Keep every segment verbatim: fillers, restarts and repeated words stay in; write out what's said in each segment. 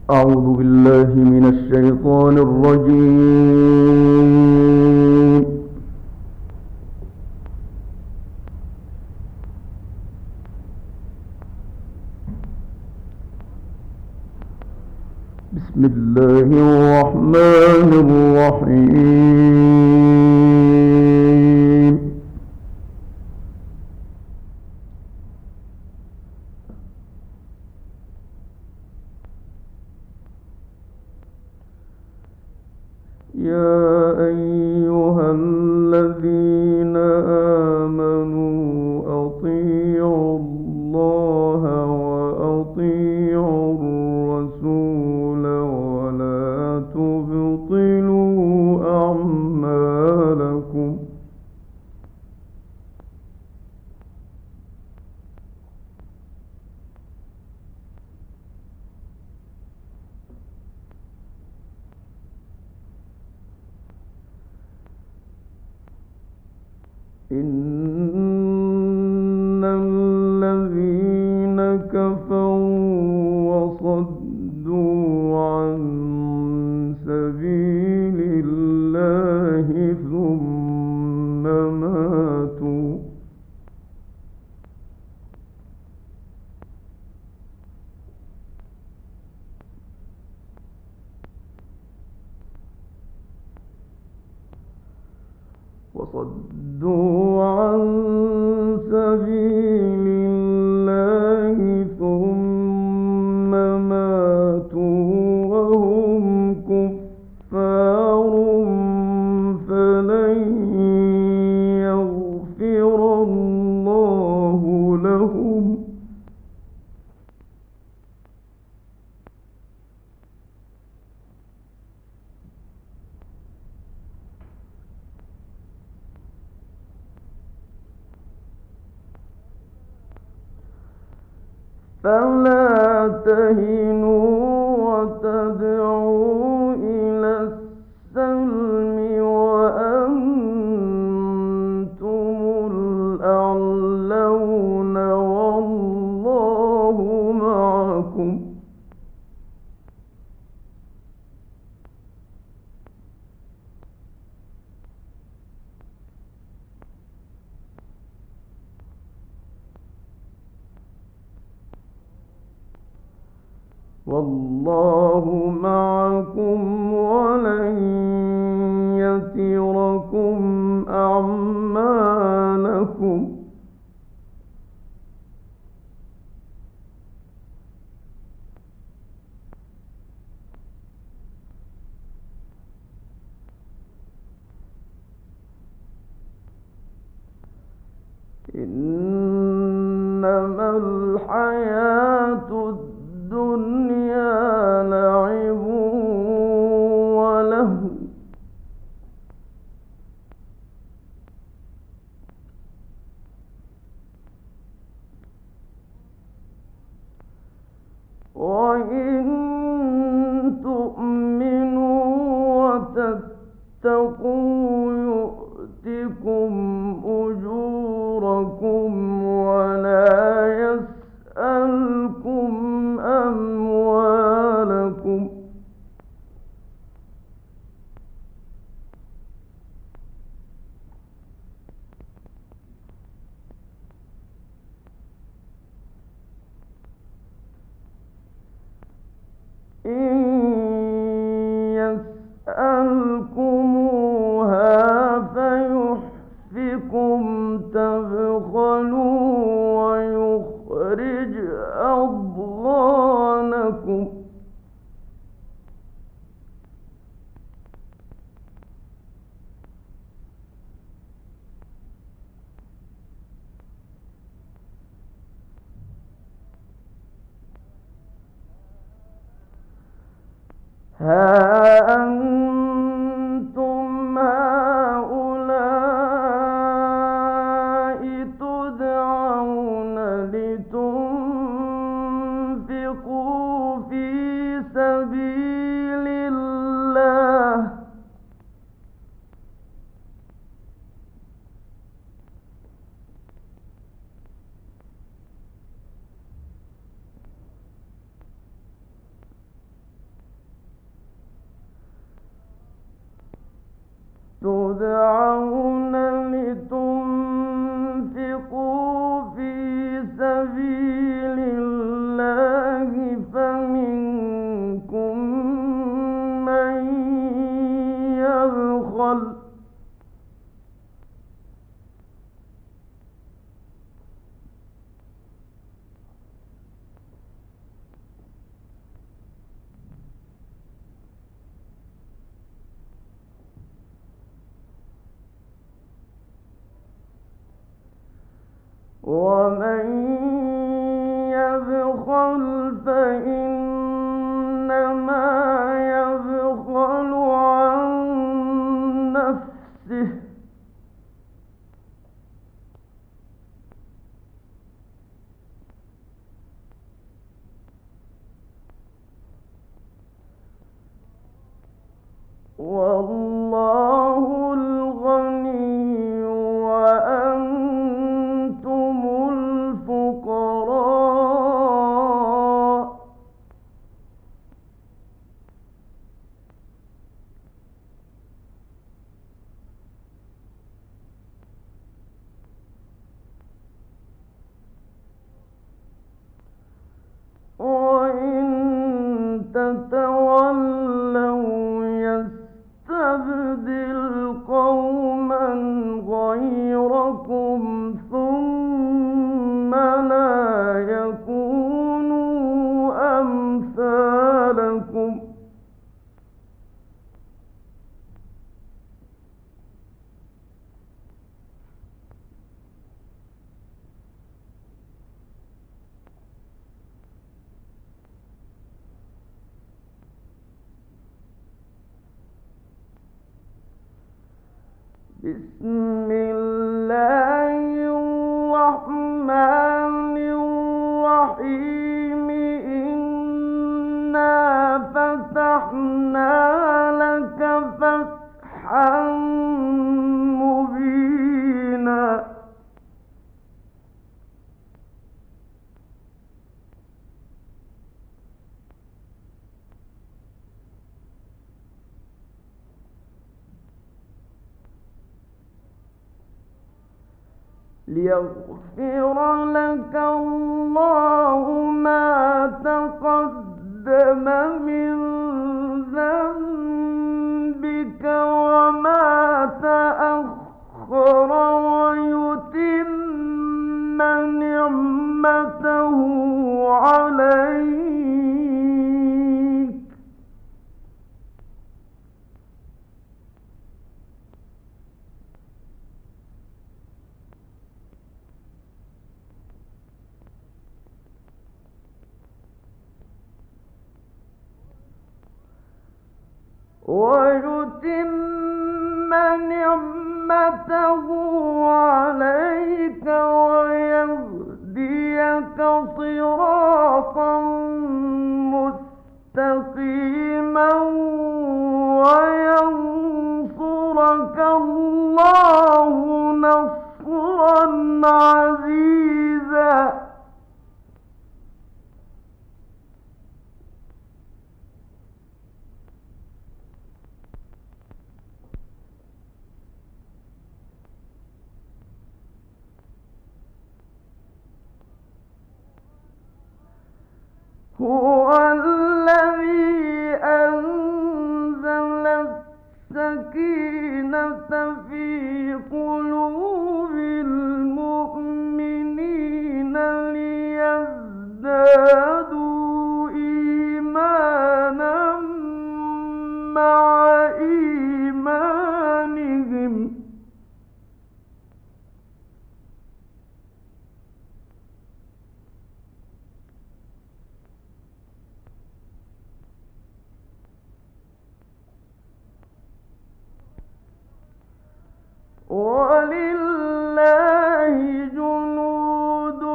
أعوذ بالله من الشيطان الرجيم. بسم الله الرحمن الرحيم. يا أيها الذين آمنوا أطيعوا الله وأطيعوا الرسول ولا تبطلوا أعمالكم. إن الذين كفروا وصدوا عن سبيل الله ثم ماتوا وصدوا عن سبيل الله ثم ماتوا وهم كفار فلن يغفر الله لهم. فلا تهنوا وتدعوا إلى السلم وأنتم الأعلون والله معكم. والله معكم ولن يتركم أعمالكم. إنما الحياة الدنيا لعب ولهو وإن تؤمنوا وتتقوا يؤتكم أجوركم ولا يسألكم أموالكم. إن يسألكموها فيحفكم تبخلوا ويخرج أضغانكم. ها أنتم هؤلاء تدعون لتنفقوا في سبيل الله تدعون لتنفقوا في سبيل الله فمنكم من يبخل ومن يبخل فإنما يبخل عن نفسه والله الغني وأنتم الفقراء وإن تتولوا يستبدل قوما غيركم ثم لا يكونوا أمثالكم بسم الله الرحمن الرحيم إنا فتحنا لك فتحا مبينا ليغفر لك الله ما تقدم من ذنبك وما تأخر ويتم نعمته عليك ويتم نعمته عليك ويهديك صراطا مستقيما وينصرك الله نصرا عزيزا هو الذي أنزل السكينة في قلوب المؤمنين ليزدادوا إيمانا مع إيمانهم ولله جنود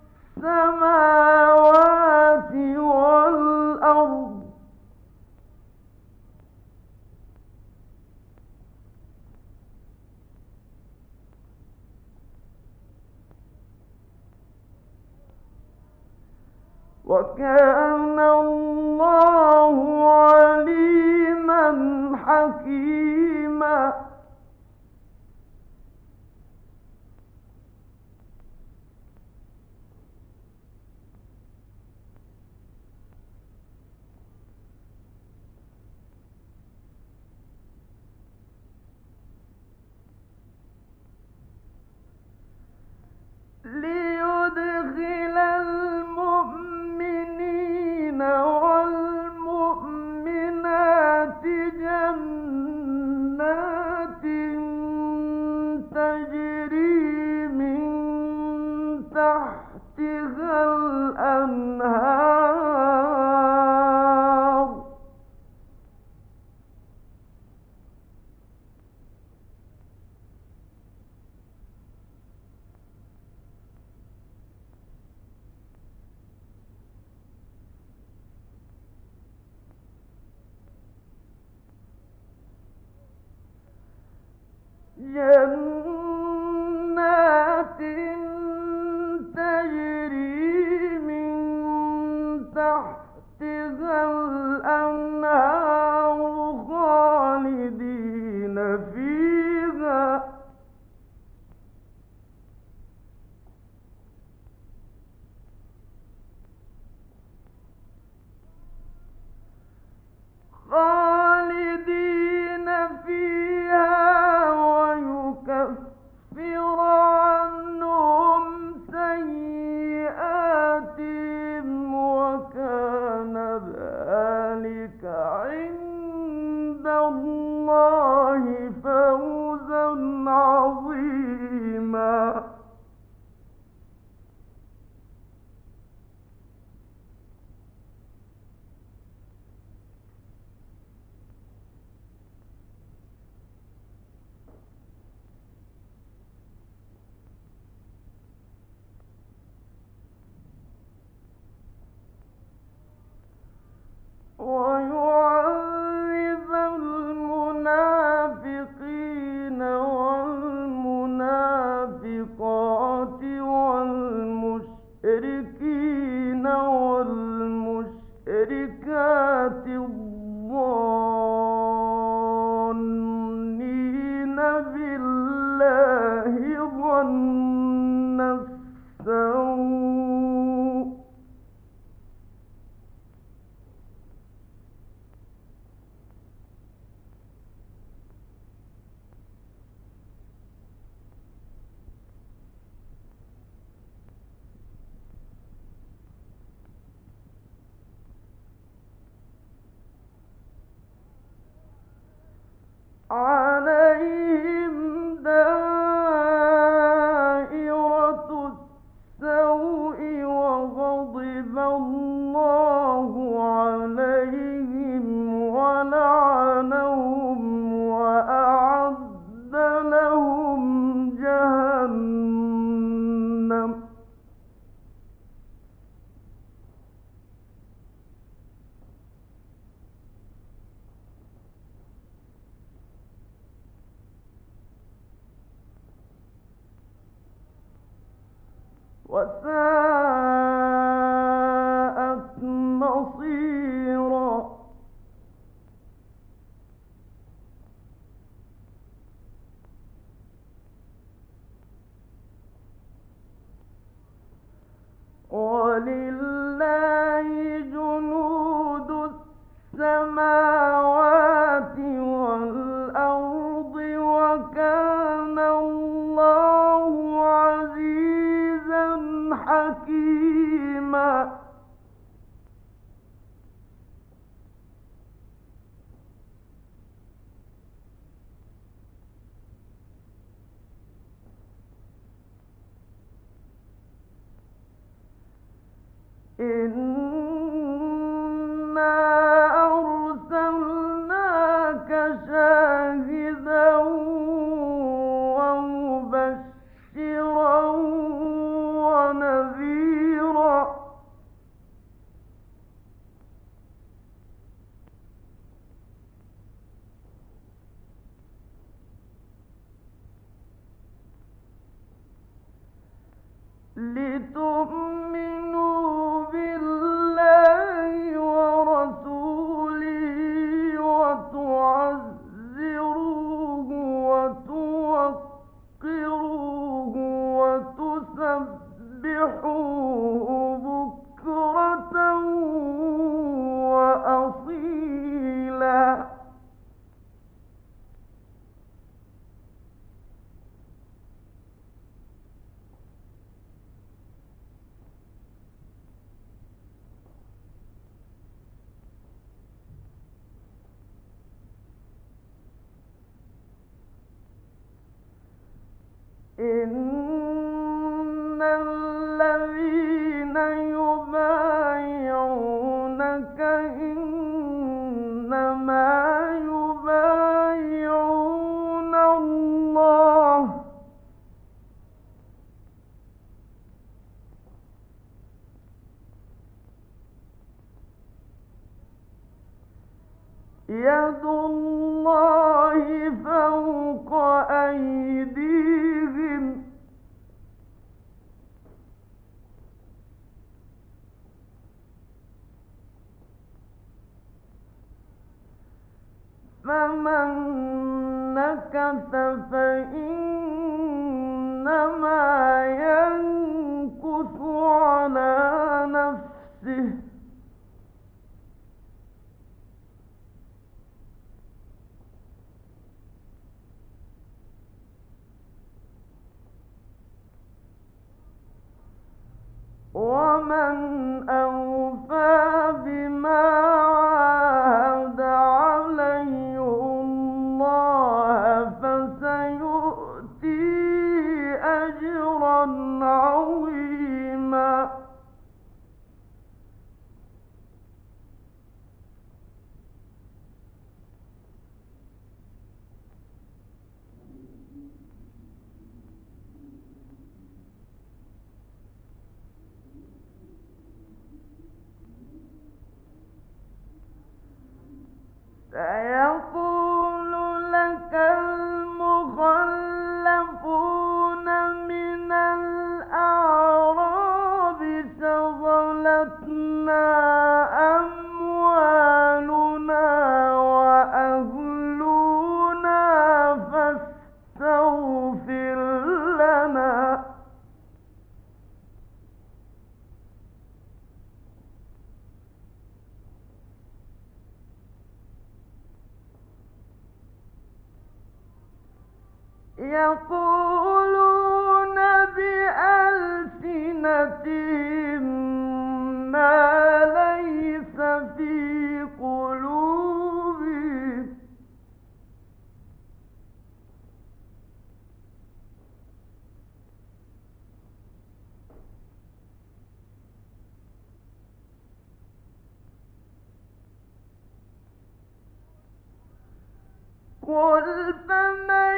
السماوات والأرض وكان الله عليما حكيما ويعذب المنافقين والمنافقات والمشركين والمشركات الظانين بالله ظن السوء عليهم دائرة السوء وغضب الله عليهم ولعنهم وأعد لهم جهنم وساءت مصيرا. ولله جنود السماوات والأرض وكان الله عزيزا حكيما. إنا أرسلناك شاهدا ومبشرا ونذيرا. لتؤمنوا بالله ورسوله وتعزروه وتوقروه وتسبحوه بكرة وأصيلا. إن الذين يبايعونك إنما يبايعون الله يد الله فوق أيديهم فمن نكث فإنما ينكث على نفسه ومن أوفى بما عاهد عليه الله فسيؤتيه أجرا عظيما. يقولون بألسنتهم ما ليس في قلوبهم. قل فمن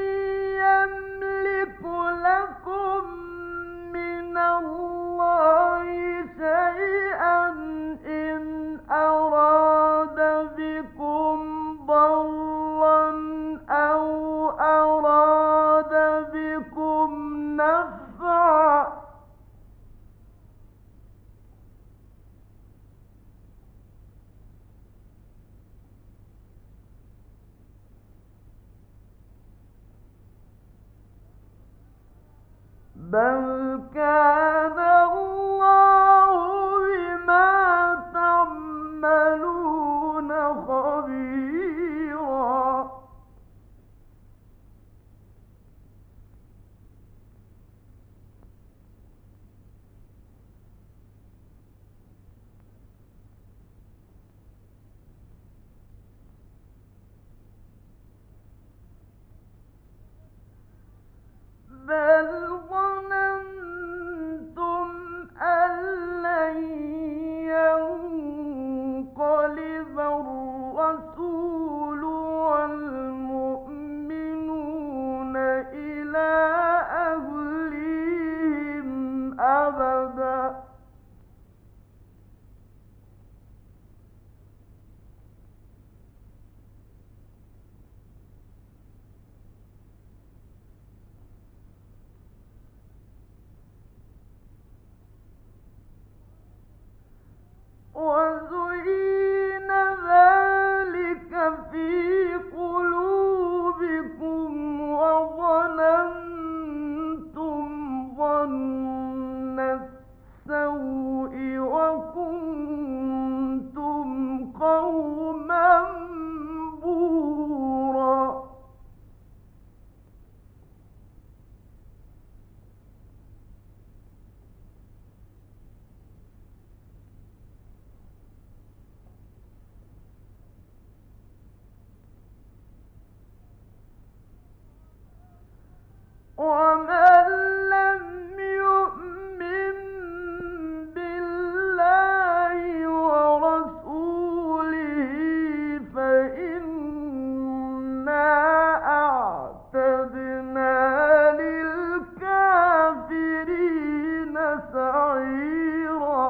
يملك لكم من الله شيئا إن أراد بكم ضرا أو أراد بكم نفعا. بل كان الله بما تعملون خبيرا. بل ظننتم أن لن ينقلب الرسول والمؤمنون إلى أهليهم أبدا. وزين ذلك في قلوبكم وظننتم ظن السوء وكنتم قوما بورا. ومن لم يؤمن بالله ورسوله فإنا أعتدنا للكافرين سعيرا.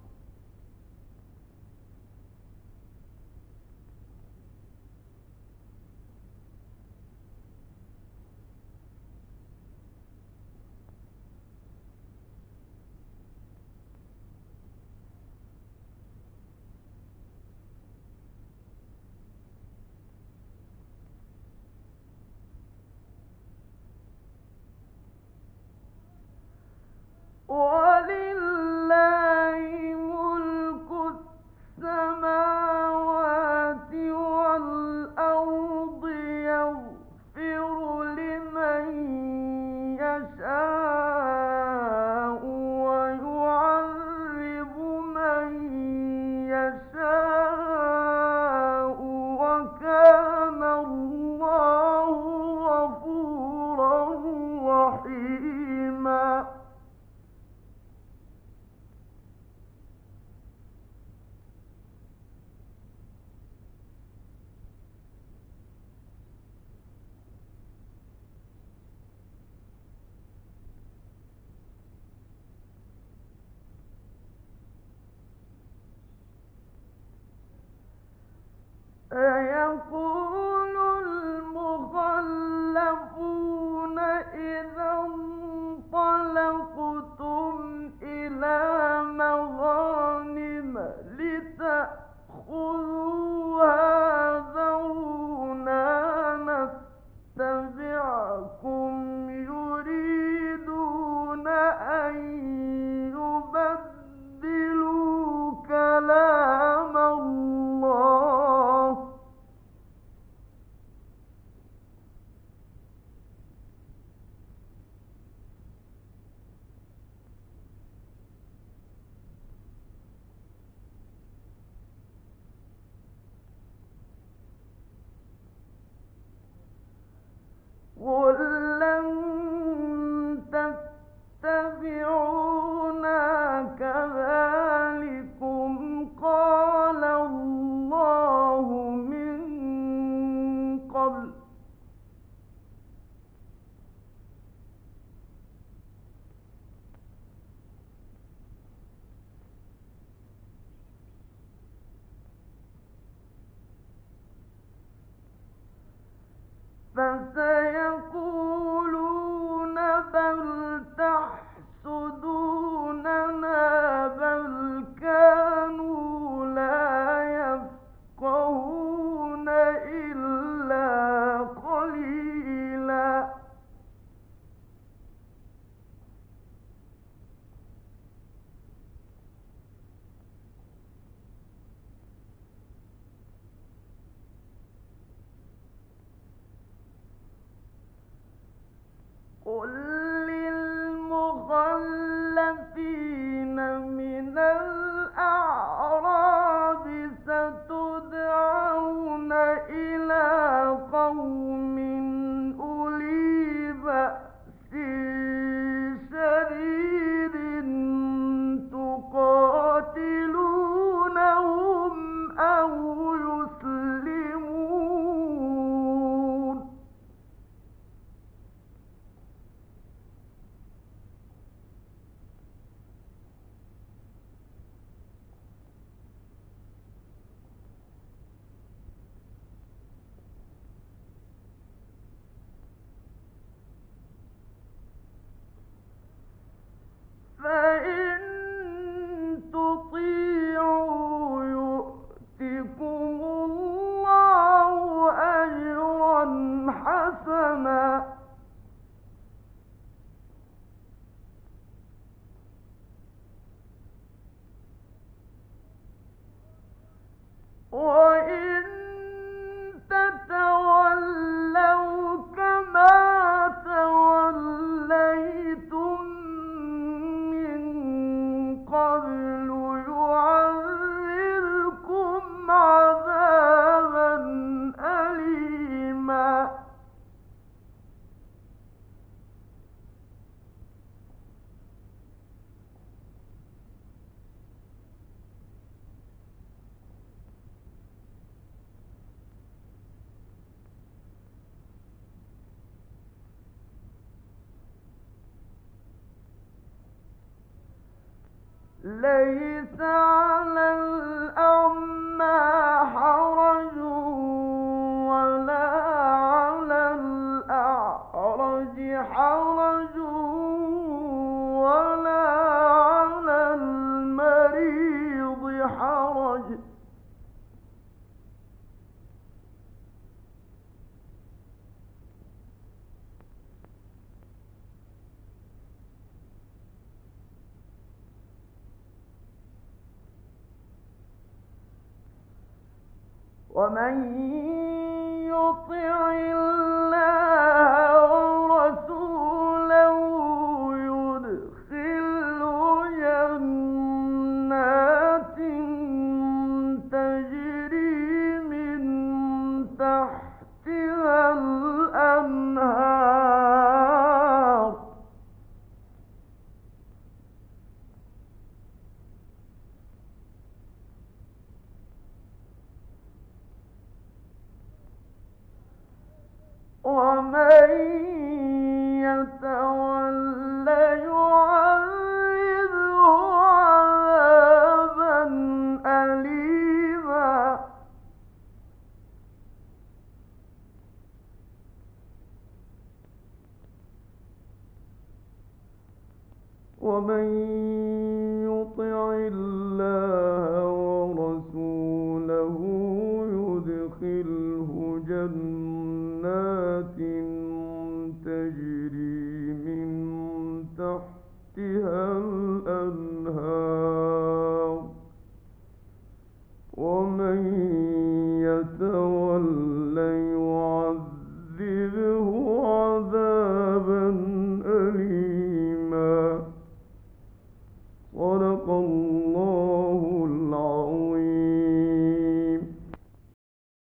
ولله ملك السماوات والأرض يغفر لمن يشاء ويعذب من يشاء وكان الله غفورا رحيما. سيقول المخلفون إذا انطلقتم إلى مغانم لتأخذوها ذرونا نتبعكم يريدون أن يبدلوا كلام الله. فسيقولون بل تحسدوننا بل كانوا لا يفقهون إلا قليلا. قل للمخلفين من الأعراب ستدعون إلى قوم أولي بأس شديد تقاتلونهم أو يسلمون. فإن تطيعوا يؤتكم الله أجرا حسنا وإن تتولوا كما توليتم من قبل يعذبكم عذابا أليما. ليس على الأعمى حرج ولا على الأعرج حرج ولا على المريض حرج ومن يطع الله ورسوله يدخله جنات تجري من تحتها الأنهار ومن يتول يعذبه عذابا أليما. ومن